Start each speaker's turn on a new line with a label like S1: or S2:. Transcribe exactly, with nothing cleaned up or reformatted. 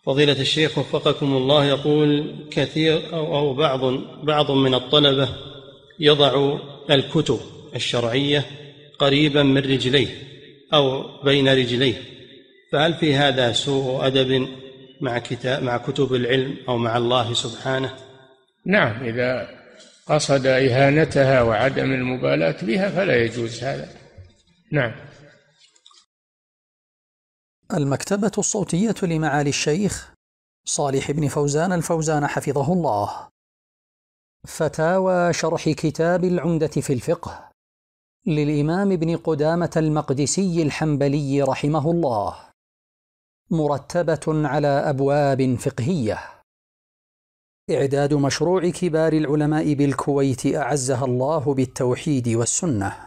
S1: فضيلة الشيخ وفقكم الله، يقول كثير أو, أو بعض بعض من الطلبة يضع الكتب الشرعية قريبا من رجليه أو بين رجليه، فهل في هذا سوء أدب مع كتاب مع كتب العلم أو مع الله سبحانه؟
S2: نعم، إذا قصد إهانتها وعدم المبالاة بها فلا يجوز هذا. نعم.
S3: المكتبة الصوتية لمعالي الشيخ صالح بن فوزان الفوزان حفظه الله. فتاوى شرح كتاب العمدة في الفقه للإمام ابن قدامة المقدسي الحنبلي رحمه الله، مرتبة على أبواب فقهية. إعداد مشروع كبار العلماء بالكويت أعزها الله بالتوحيد والسنة.